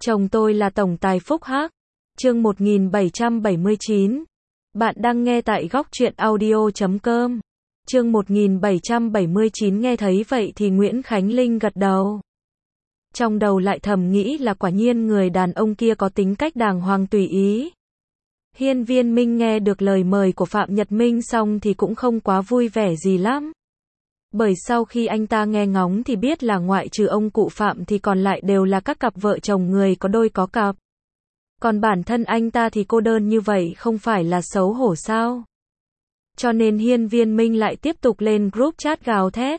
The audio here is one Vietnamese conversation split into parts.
Chồng tôi là tổng tài Phúc Hắc. Chương 1779. Bạn đang nghe tại góc truyện audio.com. Chương 1779. Nghe thấy vậy thì Nguyễn Khánh Linh gật đầu. Trong đầu lại thầm nghĩ là quả nhiên người đàn ông kia có tính cách đàng hoàng tùy ý. Hiên Viên Minh nghe được lời mời của Phạm Nhật Minh xong thì cũng không quá vui vẻ gì lắm. Bởi sau khi anh ta nghe ngóng thì biết là ngoại trừ ông cụ Phạm thì còn lại đều là các cặp vợ chồng người có đôi có cặp. Còn bản thân anh ta thì cô đơn như vậy không phải là xấu hổ sao? Cho nên Hiên Viên Minh lại tiếp tục lên group chat gào thét.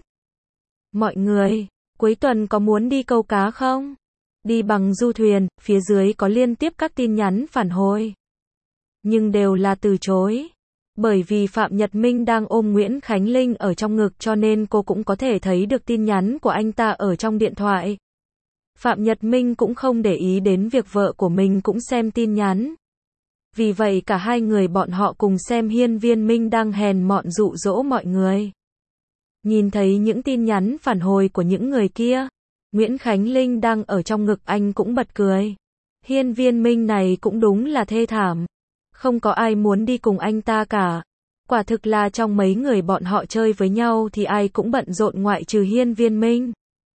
Mọi người, cuối tuần có muốn đi câu cá không? Đi bằng du thuyền, phía dưới có liên tiếp các tin nhắn phản hồi. Nhưng đều là từ chối. Bởi vì Phạm Nhật Minh đang ôm Nguyễn Khánh Linh ở trong ngực cho nên cô cũng có thể thấy được tin nhắn của anh ta ở trong điện thoại. Phạm Nhật Minh cũng không để ý đến việc vợ của mình cũng xem tin nhắn. Vì vậy cả hai người bọn họ cùng xem Hiên Viên Minh đang hèn mọn dụ dỗ mọi người. Nhìn thấy những tin nhắn phản hồi của những người kia, Nguyễn Khánh Linh đang ở trong ngực anh cũng bật cười. Hiên Viên Minh này cũng đúng là thê thảm. Không có ai muốn đi cùng anh ta cả. Quả thực là trong mấy người bọn họ chơi với nhau thì ai cũng bận rộn ngoại trừ Hiên Viên Minh.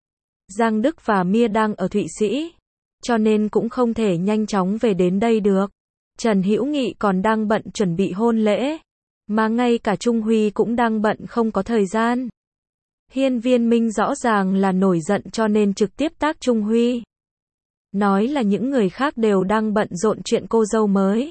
Giang Đức và Mia đang ở Thụy Sĩ, cho nên cũng không thể nhanh chóng về đến đây được. Trần Hữu Nghị còn đang bận chuẩn bị hôn lễ, mà ngay cả Trung Huy cũng đang bận không có thời gian. Hiên Viên Minh rõ ràng là nổi giận cho nên trực tiếp tag Trung Huy. Nói là những người khác đều đang bận rộn chuyện cô dâu mới.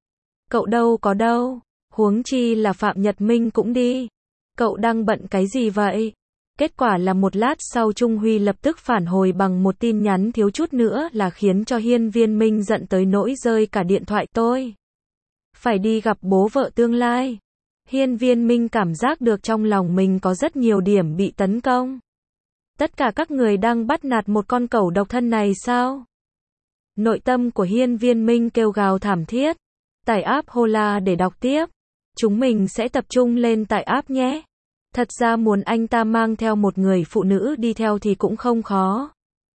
Cậu đâu có đâu, huống chi là Phạm Nhật Minh cũng đi. Cậu đang bận cái gì vậy? Kết quả là một lát sau Trung Huy lập tức phản hồi bằng một tin nhắn thiếu chút nữa là khiến cho Hiên Viên Minh giận tới nỗi rơi cả điện thoại. Tôi phải đi gặp bố vợ tương lai. Hiên Viên Minh cảm giác được trong lòng mình có rất nhiều điểm bị tấn công. Tất cả các người đang bắt nạt một con cẩu độc thân này sao? Nội tâm của Hiên Viên Minh kêu gào thảm thiết. Tải app Hola để đọc tiếp. Chúng mình sẽ tập trung lên tải app nhé. Thật ra muốn anh ta mang theo một người phụ nữ đi theo thì cũng không khó.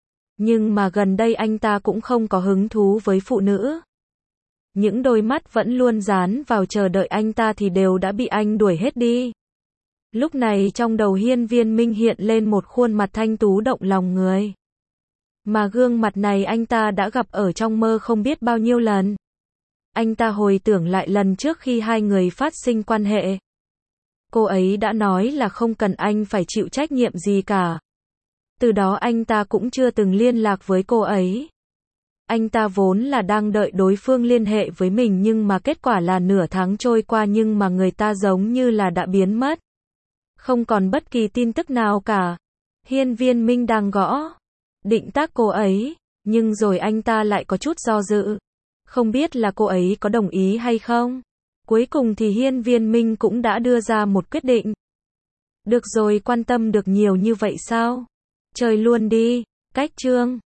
Nhưng mà gần đây anh ta cũng không có hứng thú với phụ nữ. Những đôi mắt vẫn luôn dán vào chờ đợi anh ta thì đều đã bị anh đuổi hết đi. Lúc này trong đầu Hiên Viên Minh hiện lên một khuôn mặt thanh tú động lòng người. Mà gương mặt này anh ta đã gặp ở trong mơ không biết bao nhiêu lần. Anh ta hồi tưởng lại lần trước khi hai người phát sinh quan hệ. Cô ấy đã nói là không cần anh phải chịu trách nhiệm gì cả. Từ đó anh ta cũng chưa từng liên lạc với cô ấy. Anh ta vốn là đang đợi đối phương liên hệ với mình nhưng mà kết quả là nửa tháng trôi qua nhưng mà người ta giống như là đã biến mất. Không còn bất kỳ tin tức nào cả. Hiên Viên Minh đang gõ định tag cô ấy, nhưng rồi anh ta lại có chút do dự. Không biết là cô ấy có đồng ý hay không? Cuối cùng thì Hiên Viên Minh cũng đã đưa ra một quyết định. Được rồi, quan tâm được nhiều như vậy sao? Chơi luôn đi. Cách chương